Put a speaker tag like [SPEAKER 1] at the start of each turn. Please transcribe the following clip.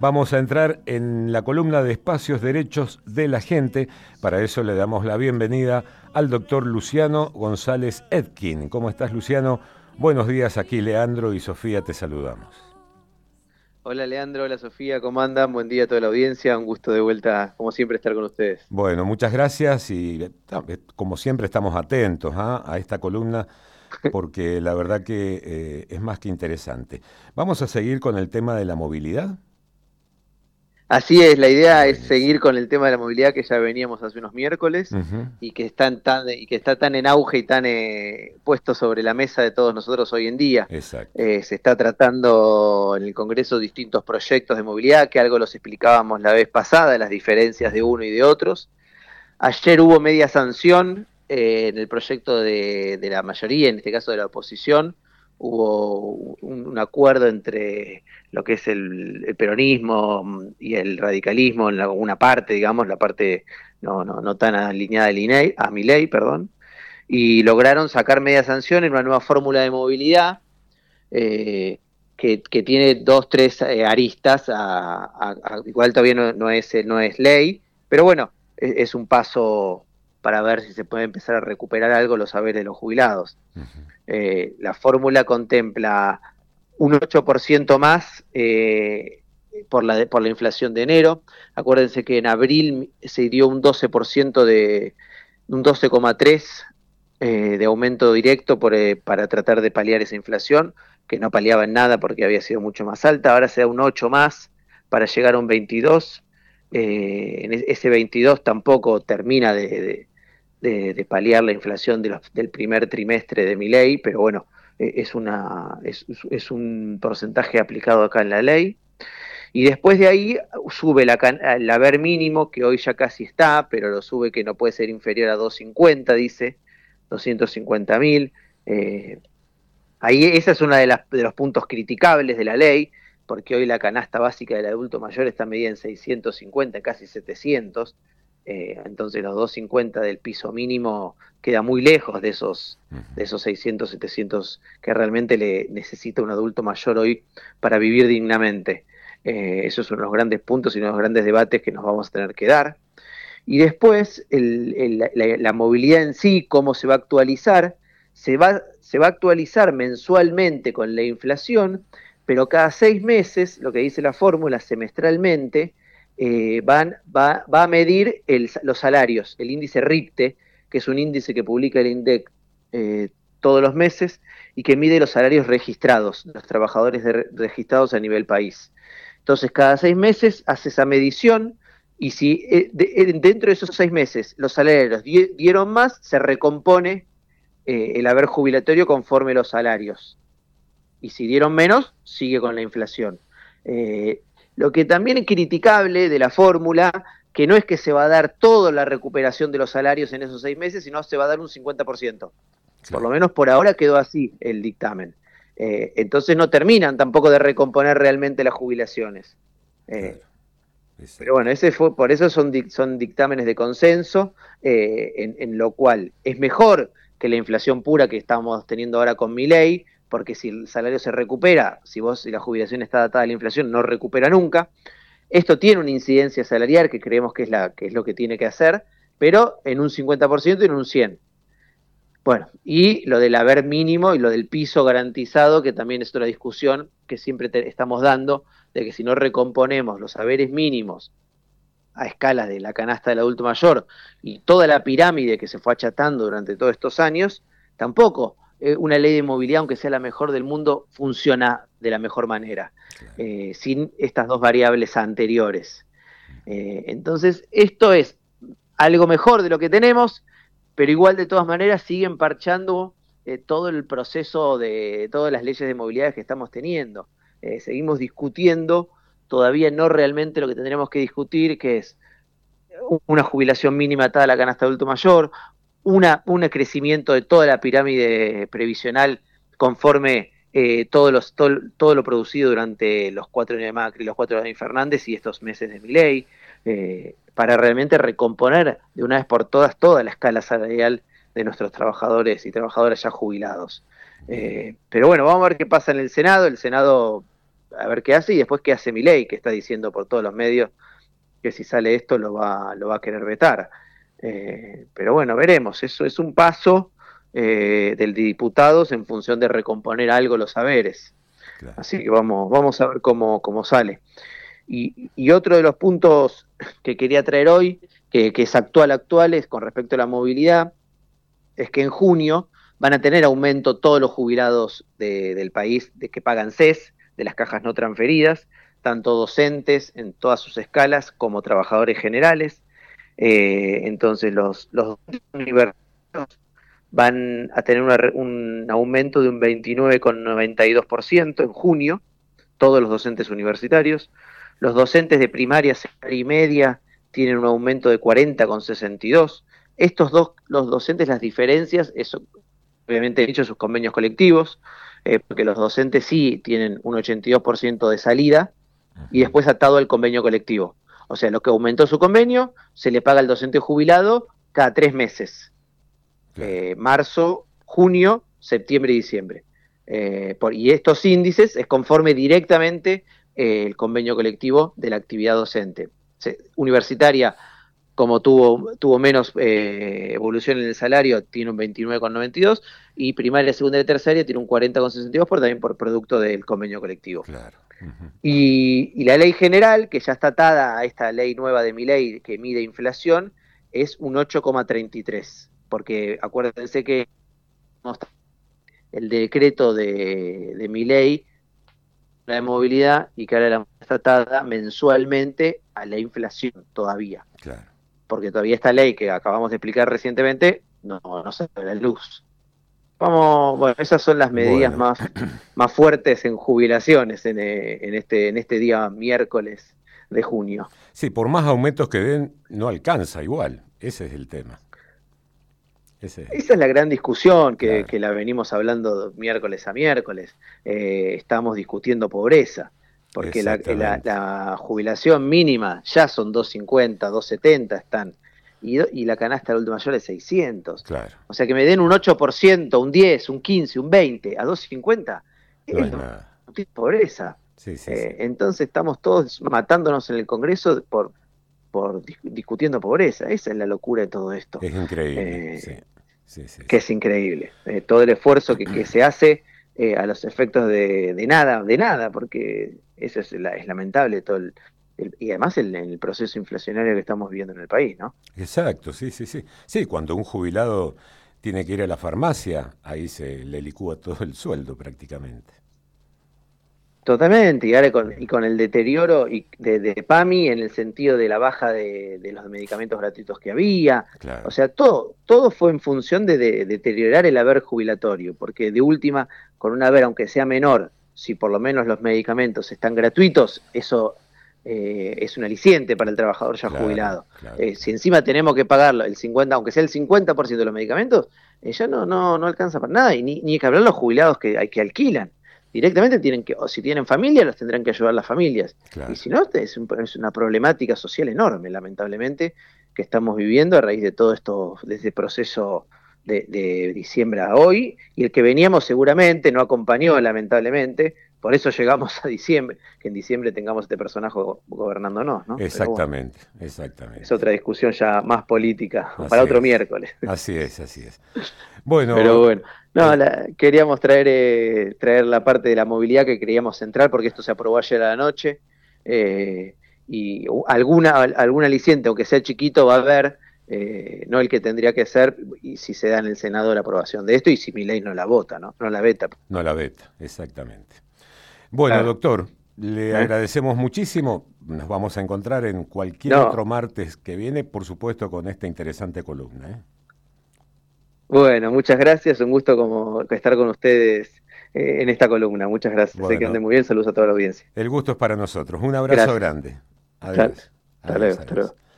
[SPEAKER 1] Vamos a entrar en la columna de Espacios Derechos de la Gente. Para eso le damos la bienvenida al doctor Luciano González Etkin. ¿Cómo estás, Luciano? Buenos días, aquí Leandro y Sofía te saludamos.
[SPEAKER 2] Hola Leandro, hola Sofía, ¿cómo andan? Buen día a toda la audiencia, un gusto de vuelta, como siempre, estar con ustedes.
[SPEAKER 1] Bueno, muchas gracias y como siempre estamos atentos a esta columna porque la verdad que es más que interesante. Vamos a seguir con el tema de la movilidad.
[SPEAKER 2] Así es, la idea es seguir
[SPEAKER 1] Buenísimo.
[SPEAKER 2] con el tema de la movilidad que ya veníamos hace unos miércoles
[SPEAKER 1] Ujú.
[SPEAKER 2] y que está tan en auge y tan puesto sobre la mesa de todos nosotros hoy en día.
[SPEAKER 1] Exacto.
[SPEAKER 2] Se está tratando en el Congreso distintos proyectos de movilidad, que algo los explicábamos la vez pasada, las diferencias de uno y de otros. Ayer hubo media sanción en el proyecto de la mayoría, en este caso de la oposición. Hubo un acuerdo entre lo que es el peronismo y el radicalismo en una parte, digamos, la parte no tan alineada a Milei, perdón, y lograron sacar media sanción en una nueva fórmula de movilidad eh, que tiene dos, tres aristas, igual todavía no es ley, pero bueno, es un paso para ver si se puede empezar a recuperar algo los saberes de los jubilados.
[SPEAKER 1] Ujú.
[SPEAKER 2] La fórmula contempla un 8% más por la inflación de enero. Acuérdense que en abril se dio un 12,3 de aumento directo para tratar de paliar esa inflación, que no paliaba en nada porque había sido mucho más alta. Ahora se da un 8 más para llegar a un 22. Ese 22 tampoco termina de paliar la inflación del primer trimestre de mi ley, pero bueno, es un porcentaje aplicado acá en la ley. Y después de ahí sube el haber mínimo, que hoy ya casi está, pero lo sube que no puede ser inferior a 250, dice, 250.000. Eh, Ahí esa es una de los puntos criticables de la ley, porque hoy la canasta básica del adulto mayor está medida en 650, casi 700. Entonces los 250 del piso mínimo queda muy lejos de esos 600, 700 que realmente le necesita un adulto mayor hoy para vivir dignamente. Eso es uno de los grandes puntos y uno de los grandes debates que nos vamos a tener que dar. Y después, la movilidad en sí, cómo se va a actualizar, se va a actualizar mensualmente con la inflación, pero cada 6 meses, lo que dice la fórmula, semestralmente, va a medir los salarios, el índice RIPTE, que es un índice que publica el INDEC eh, todos los meses y que mide los salarios registrados, los trabajadores registrados a nivel país. Entonces, cada 6 meses hace esa medición y si dentro de esos 6 meses los salarios dieron más, se recompone el haber jubilatorio conforme los salarios. Y si dieron menos, sigue con la inflación. Eh, lo que también es criticable de la fórmula, que no es que se va a dar toda la recuperación de los salarios en esos 6 meses, sino se va a dar un 50%. Por lo
[SPEAKER 1] Claro,
[SPEAKER 2] menos por ahora quedó así el dictamen. Entonces no terminan tampoco de recomponer realmente las jubilaciones.
[SPEAKER 1] claro,
[SPEAKER 2] Eh, pero
[SPEAKER 1] exacto.
[SPEAKER 2] bueno, por eso son dictámenes de consenso, en lo cual es mejor que la inflación pura que estamos teniendo ahora con Milei, porque si el salario se recupera, si la jubilación está datada a la inflación, no recupera nunca. Esto tiene una incidencia salarial que creemos que es lo que tiene que hacer, pero en un 50% y en un 100%. Bueno, y lo del haber mínimo y lo del piso garantizado, que también es otra discusión que siempre estamos dando, de que si no recomponemos los haberes mínimos a escala de la canasta del adulto mayor y toda la pirámide que se fue achatando durante todos estos años, tampoco una ley de movilidad, aunque sea la mejor del mundo, funciona de la mejor manera,
[SPEAKER 1] Claro.
[SPEAKER 2] sin estas dos variables anteriores. Entonces, esto es algo mejor de lo que tenemos, pero igual de todas maneras siguen parchando todo el proceso de todas las leyes de movilidad que estamos teniendo. Seguimos discutiendo, todavía no realmente lo que tendremos que discutir, que es una jubilación mínima atada a la canasta de adulto mayor, un crecimiento de toda la pirámide previsional conforme todo lo producido durante los 4 años de Macri, los 4 años de Fernández y estos meses de Milei, para realmente recomponer de una vez por toda la escala salarial de nuestros trabajadores y trabajadoras ya jubilados.
[SPEAKER 1] Bien.
[SPEAKER 2] Pero bueno, vamos a ver qué pasa en el Senado. El Senado a ver qué hace, y después qué hace Milei, que está diciendo por todos los medios que si sale esto lo va a querer vetar. Pero bueno, veremos, eso es un paso del de diputados en función de recomponer algo los saberes.
[SPEAKER 1] Claro.
[SPEAKER 2] Así que vamos a ver cómo sale. Y otro de los puntos que quería traer hoy, que es actual, es con respecto a la movilidad, es que en junio van a tener aumento todos los jubilados del país de que pagan CES, de las cajas no transferidas, tanto docentes en todas sus escalas como trabajadores generales. Entonces los universitarios van a tener un aumento de un 29,92% en junio, todos los docentes universitarios. Los docentes de primaria, secundaria y media tienen un aumento de 40,62%. Los docentes, las diferencias, eso obviamente dicho sus convenios colectivos, porque los docentes sí tienen un 82% de salida y después atado al convenio colectivo. O sea, lo que aumentó su convenio se le paga al docente jubilado cada 3 meses. Marzo, junio, septiembre y diciembre. Y estos índices es conforme directamente el convenio colectivo de la actividad docente. Universitaria, como tuvo menos evolución en el salario, tiene un 29,92, y primaria, secundaria y terciaria tiene un 40,62, también por producto del convenio colectivo.
[SPEAKER 1] Claro.
[SPEAKER 2] Y la ley general, que ya está atada a esta ley nueva de Milei que mide inflación, es un 8,33, porque acuérdense que el decreto de Milei de movilidad, y que ahora está atada mensualmente a la inflación todavía.
[SPEAKER 1] Claro.
[SPEAKER 2] Porque todavía esta ley que acabamos de explicar recientemente no sale a la luz. Bueno, esas son las medidas más fuertes en jubilaciones en este día miércoles de junio.
[SPEAKER 1] Sí, por más aumentos que den, no alcanza igual. Ese es el tema.
[SPEAKER 2] Esa es la gran discusión
[SPEAKER 1] claro.
[SPEAKER 2] que la venimos hablando miércoles a miércoles. Estamos discutiendo pobreza, porque la jubilación mínima ya son 250, 270 están, y la canasta adulto mayor es 600.
[SPEAKER 1] Claro.
[SPEAKER 2] O sea, que me den un 8%, un 10, un 15, un 20 a 250,
[SPEAKER 1] no es nada.
[SPEAKER 2] Pobreza.
[SPEAKER 1] Sí.
[SPEAKER 2] Entonces estamos todos matándonos en el Congreso por discutiendo pobreza. Esa es la locura de todo esto.
[SPEAKER 1] Es increíble.
[SPEAKER 2] Que es increíble. Todo el esfuerzo que se hace a los efectos de nada, porque eso es lamentable, y además el proceso inflacionario que estamos viviendo en el país, ¿no?
[SPEAKER 1] Exacto, sí. Sí, cuando un jubilado tiene que ir a la farmacia, ahí se le licúa todo el sueldo prácticamente.
[SPEAKER 2] Totalmente, y ahora con el deterioro de PAMI en el sentido de la baja de los medicamentos gratuitos que había.
[SPEAKER 1] Claro.
[SPEAKER 2] O sea, todo fue en función de deteriorar el haber jubilatorio, porque de última, con un haber, aunque sea menor, si por lo menos los medicamentos están gratuitos, eso es un aliciente para el trabajador ya jubilado.
[SPEAKER 1] Claro.
[SPEAKER 2] Si encima tenemos que pagarlo el 50, aunque sea el 50% de los medicamentos, ya no alcanza para nada, y ni que hablar los jubilados que alquilan. Directamente tienen que, o si tienen familia, los tendrán que ayudar las familias. Claro. Y si no, es una problemática social enorme, lamentablemente, que estamos viviendo a raíz de todo esto, desde el proceso de diciembre a hoy, y el que veníamos seguramente no acompañó, lamentablemente, por eso llegamos a diciembre, que en diciembre tengamos este personaje gobernándonos, ¿no?
[SPEAKER 1] Exactamente.
[SPEAKER 2] Es otra discusión ya más política, para otro miércoles.
[SPEAKER 1] Así es. Bueno,
[SPEAKER 2] pero bueno, queríamos traer la parte de la movilidad que queríamos centrar, porque esto se aprobó ayer a la noche, y algún aliciente, aunque sea chiquito, va a haber, no el que tendría que ser, y si se da en el Senado la aprobación de esto, y si Milei no la vota, no la veta.
[SPEAKER 1] No la veta, exactamente. Bueno, doctor, le agradecemos muchísimo. Nos vamos a encontrar en cualquier otro martes que viene, por supuesto, con esta interesante columna.
[SPEAKER 2] Bueno, muchas gracias. Un gusto estar con ustedes en esta columna. Muchas gracias. Bueno, sé que anden muy bien. Saludos a toda la audiencia.
[SPEAKER 1] El gusto es para nosotros. Un abrazo grande. Adiós.
[SPEAKER 2] Hasta luego.